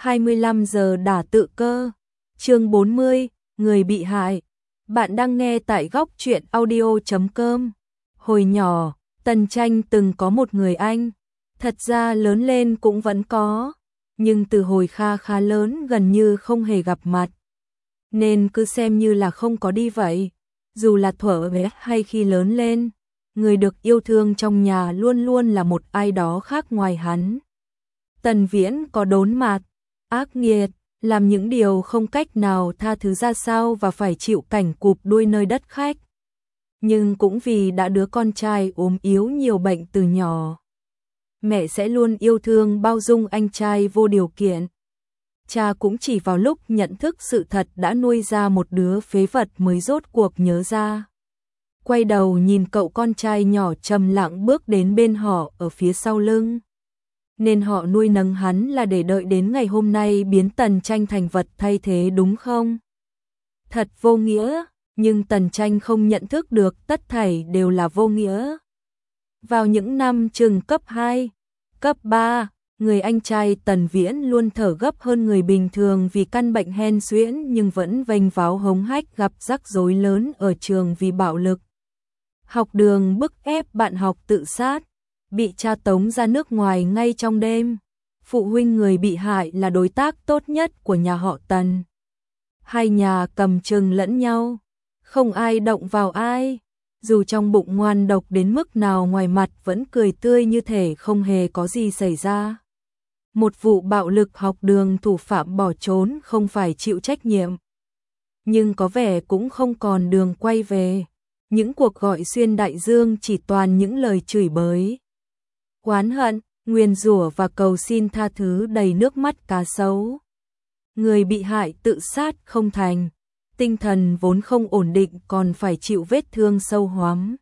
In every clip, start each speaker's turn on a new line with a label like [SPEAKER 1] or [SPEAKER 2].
[SPEAKER 1] 25 giờ đả tự cơ. Chương 40, người bị hại. Bạn đang nghe tại góc truyện audio.com. Hồi nhỏ, Tần Tranh từng có một người anh. Thật ra lớn lên cũng vẫn có, nhưng từ hồi khá lớn gần như không hề gặp mặt. Nên cứ xem như là không có đi vậy. Dù là thuở bé hay khi lớn lên, người được yêu thương trong nhà luôn luôn là một ai đó khác ngoài hắn. Tần Viễn có đốn mạt, ác nghiệt, làm những điều không cách nào tha thứ ra sao và phải chịu cảnh cụp đuôi nơi đất khách. Nhưng cũng vì đã đứa con trai ốm yếu nhiều bệnh từ nhỏ, mẹ sẽ luôn yêu thương bao dung anh trai vô điều kiện. Cha cũng chỉ vào lúc nhận thức sự thật đã nuôi ra một đứa phế vật mới rốt cuộc nhớ ra. Quay đầu nhìn cậu con trai nhỏ trầm lặng bước đến bên họ ở phía sau lưng. Nên họ nuôi nấng hắn là để đợi đến ngày hôm nay biến Tần Tranh thành vật thay thế đúng không? Thật vô nghĩa, nhưng Tần Tranh không nhận thức được tất thảy đều là vô nghĩa. Vào những năm trường cấp 2, cấp 3, người anh trai Tần Viễn luôn thở gấp hơn người bình thường vì căn bệnh hen suyễn nhưng vẫn vênh váo hống hách gặp rắc rối lớn ở trường vì bạo lực. Học đường bức ép bạn học tự sát, bị cha tống ra nước ngoài ngay trong đêm. Phụ huynh người bị hại là đối tác tốt nhất của nhà họ Tần. Hai nhà cầm chừng lẫn nhau, không ai động vào ai. Dù trong bụng ngoan độc đến mức nào ngoài mặt vẫn cười tươi như thể không hề có gì xảy ra. Một vụ bạo lực học đường thủ phạm bỏ trốn không phải chịu trách nhiệm. Nhưng có vẻ cũng không còn đường quay về. Những cuộc gọi xuyên đại dương chỉ toàn những lời chửi bới, oán hận, nguyền rủa và cầu xin tha thứ đầy nước mắt cá sấu. Người bị hại tự sát không thành, tinh thần vốn không ổn định còn phải chịu vết thương sâu hoắm.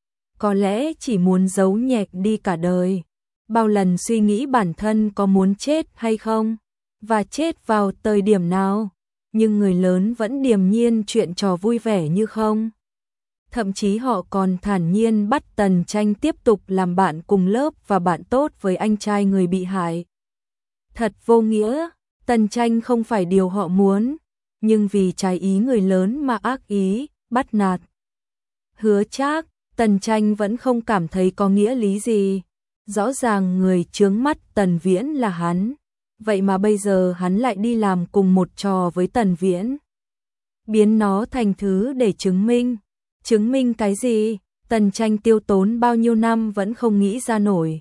[SPEAKER 1] Có lẽ chỉ muốn giấu nhẹt đi cả đời. Bao lần suy nghĩ bản thân có muốn chết hay không, và chết vào thời điểm nào, nhưng người lớn vẫn điềm nhiên chuyện trò vui vẻ như không. Thậm chí họ còn thản nhiên bắt Tần Tranh tiếp tục làm bạn cùng lớp và bạn tốt với anh trai người bị hại. Thật vô nghĩa, Tần Tranh không phải điều họ muốn, nhưng vì trái ý người lớn mà ác ý, bắt nạt. Hứa Trác, Tần Tranh vẫn không cảm thấy có nghĩa lý gì. Rõ ràng người chướng mắt Tần Viễn là hắn, vậy mà bây giờ hắn lại đi làm cùng một trò với Tần Viễn. Biến nó thành thứ để chứng minh. Chứng minh cái gì? Tần Tranh tiêu tốn bao nhiêu năm vẫn không nghĩ ra nổi.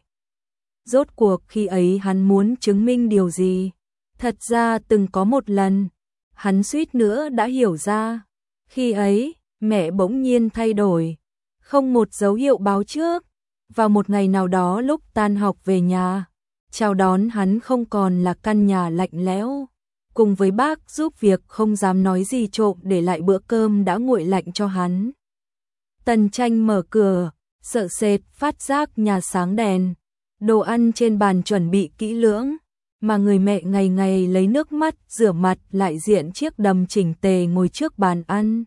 [SPEAKER 1] Rốt cuộc khi ấy hắn muốn chứng minh điều gì? Thật ra từng có một lần, hắn suýt nữa đã hiểu ra. Khi ấy, mẹ bỗng nhiên thay đổi, không một dấu hiệu báo trước. Vào một ngày nào đó lúc tan học về nhà, chào đón hắn không còn là căn nhà lạnh lẽo, cùng với bác giúp việc không dám nói gì trộm để lại bữa cơm đã nguội lạnh cho hắn. Tần Tranh mở cửa, sợ sệt phát giác nhà sáng đèn, đồ ăn trên bàn chuẩn bị kỹ lưỡng, mà người mẹ ngày ngày lấy nước mắt rửa mặt lại diện chiếc đầm chỉnh tề ngồi trước bàn ăn.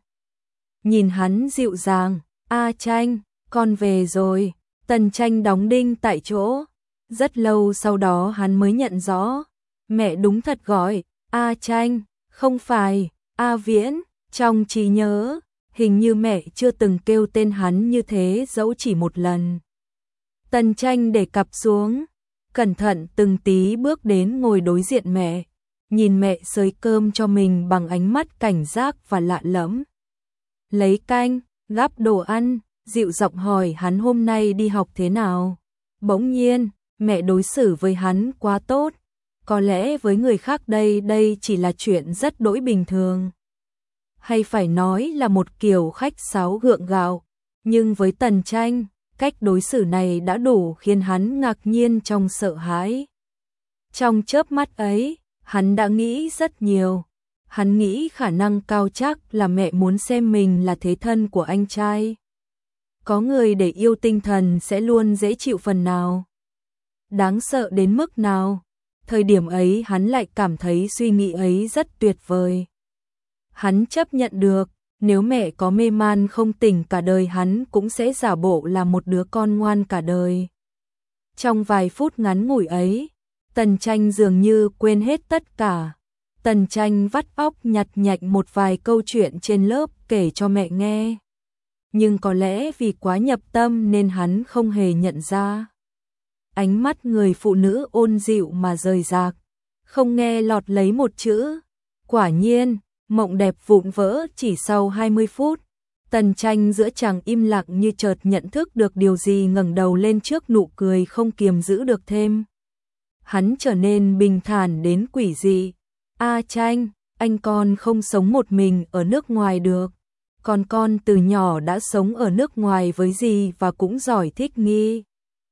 [SPEAKER 1] Nhìn hắn dịu dàng, "A Tranh, con về rồi." Tần Tranh đóng đinh tại chỗ. Rất lâu sau đó hắn mới nhận rõ, mẹ đúng thật gọi A Tranh, không phải A Viễn. Trong trí nhớ, hình như mẹ chưa từng kêu tên hắn như thế dẫu chỉ một lần. Tần Tranh để cặp xuống, cẩn thận từng tí bước đến ngồi đối diện mẹ, nhìn mẹ xới cơm cho mình bằng ánh mắt cảnh giác và lạ lẫm. Lấy canh, gắp đồ ăn, dịu giọng hỏi hắn hôm nay đi học thế nào. Bỗng nhiên, mẹ đối xử với hắn quá tốt. Có lẽ với người khác đây chỉ là chuyện rất đỗi bình thường, hay phải nói là một kiểu khách sáo gượng gạo. Nhưng với Tần Tranh, cách đối xử này đã đủ khiến hắn ngạc nhiên trong sợ hãi. Trong chớp mắt ấy, hắn đã nghĩ rất nhiều. Hắn nghĩ khả năng cao chắc là mẹ muốn xem mình là thế thân của anh trai. Có người để yêu tinh thần sẽ luôn dễ chịu phần nào, đáng sợ đến mức nào. Thời điểm ấy hắn lại cảm thấy suy nghĩ ấy rất tuyệt vời. Hắn chấp nhận được, nếu mẹ có mê man không tỉnh cả đời hắn cũng sẽ giả bộ là một đứa con ngoan cả đời. Trong vài phút ngắn ngủi ấy, Tần Tranh dường như quên hết tất cả. Tần Tranh vắt óc nhặt nhạnh một vài câu chuyện trên lớp kể cho mẹ nghe. Nhưng có lẽ vì quá nhập tâm nên hắn không hề nhận ra. Ánh mắt người phụ nữ ôn dịu mà rời rạc, không nghe lọt lấy một chữ. Quả nhiên, mộng đẹp vụn vỡ chỉ sau 20 phút. Tần Tranh giữa chàng im lặng như chợt nhận thức được điều gì, ngẩng đầu lên trước nụ cười không kiềm giữ được thêm. Hắn trở nên bình thản đến quỷ dị. A Tranh, anh con không sống một mình ở nước ngoài được. Còn con từ nhỏ đã sống ở nước ngoài với dì và cũng giỏi thích nghi.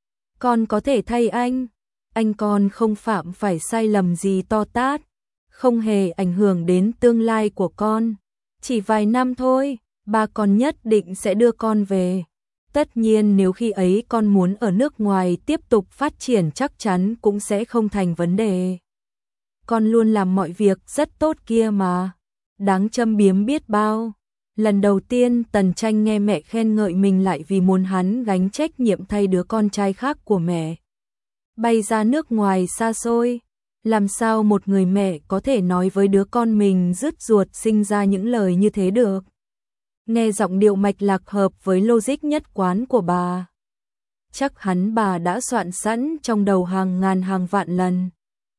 [SPEAKER 1] Con có thể thay anh con không phạm phải sai lầm gì to tát, không hề ảnh hưởng đến tương lai của con. Chỉ vài năm thôi, ba con nhất định sẽ đưa con về. Tất nhiên nếu khi ấy con muốn ở nước ngoài tiếp tục phát triển chắc chắn cũng sẽ không thành vấn đề. Con luôn làm mọi việc rất tốt kia mà. Đáng châm biếm biết bao. Lần đầu tiên Tần Tranh nghe mẹ khen ngợi mình lại vì muốn hắn gánh trách nhiệm thay đứa con trai khác của mẹ. Bay ra nước ngoài xa xôi. Làm sao một người mẹ có thể nói với đứa con mình rứt ruột sinh ra những lời như thế được? Nghe giọng điệu mạch lạc hợp với logic nhất quán của bà. Chắc bà đã soạn sẵn trong đầu hàng ngàn hàng vạn lần.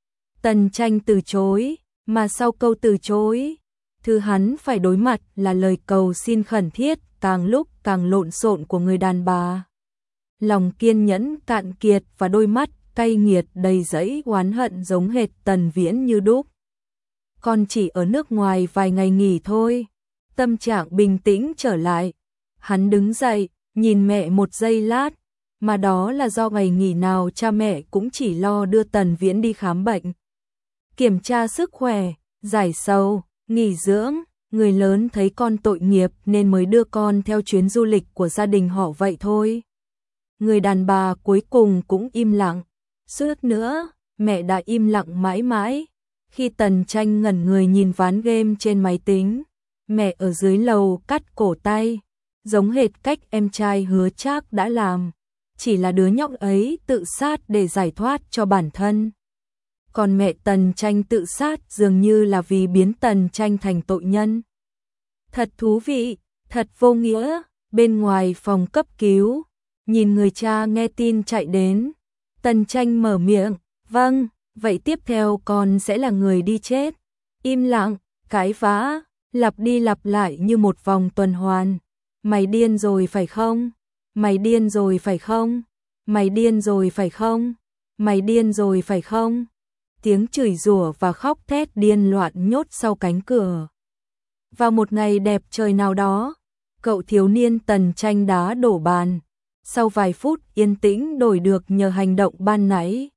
[SPEAKER 1] Tần Tranh từ chối, mà sau câu từ chối, thứ hắn phải đối mặt là lời cầu xin khẩn thiết, càng lúc càng lộn xộn của người đàn bà. Lòng kiên nhẫn cạn kiệt và đôi mắt cay nghiệt đầy dẫy oán hận giống hệt Tần Viễn như đúc. Con chỉ ở nước ngoài vài ngày nghỉ thôi. Tâm trạng bình tĩnh trở lại. Hắn đứng dậy, nhìn mẹ một giây lát, mà đó là do ngày nghỉ nào cha mẹ cũng chỉ lo đưa Tần Viễn đi khám bệnh, kiểm tra sức khỏe, giải sầu, nghỉ dưỡng. Người lớn thấy con tội nghiệp nên mới đưa con theo chuyến du lịch của gia đình họ vậy thôi. Người đàn bà cuối cùng cũng im lặng. Suốt nữa, mẹ đã im lặng mãi mãi. Khi Tần Tranh ngẩn người nhìn ván game trên máy tính, mẹ ở dưới lầu cắt cổ tay, giống hệt cách em trai Hứa Trác đã làm. Chỉ là đứa nhóc ấy tự sát để giải thoát cho bản thân. Còn mẹ Tần Tranh tự sát dường như là vì biến Tần Tranh thành tội nhân. Thật thú vị, thật vô nghĩa. Bên ngoài phòng cấp cứu, nhìn người cha nghe tin chạy đến. Tần Tranh mở miệng, vâng, vậy tiếp theo con sẽ là người đi chết. Im lặng, cãi vã, lặp đi lặp lại như một vòng tuần hoàn. Mày điên rồi phải không? Mày điên rồi phải không? Mày điên rồi phải không? Mày điên rồi phải không? Tiếng chửi rủa và khóc thét điên loạn nhốt sau cánh cửa. Vào một ngày đẹp trời nào đó, cậu thiếu niên Tần Tranh đá đổ bàn. Sau vài phút yên tĩnh đổi được nhờ hành động ban nãy.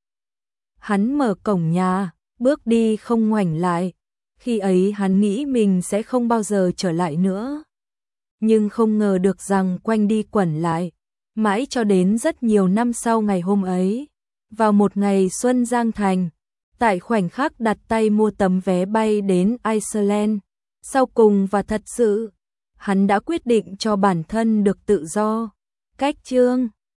[SPEAKER 1] Hắn mở cổng nhà, bước đi không ngoảnh lại. Khi ấy hắn nghĩ mình sẽ không bao giờ trở lại nữa. Nhưng không ngờ được rằng quanh đi quẩn lại. Mãi cho đến rất nhiều năm sau ngày hôm ấy. Vào một ngày xuân giang thành, tại khoảnh khắc đặt tay mua tấm vé bay đến Iceland. Sau cùng và thật sự, hắn đã quyết định cho bản thân được tự do. Cách chương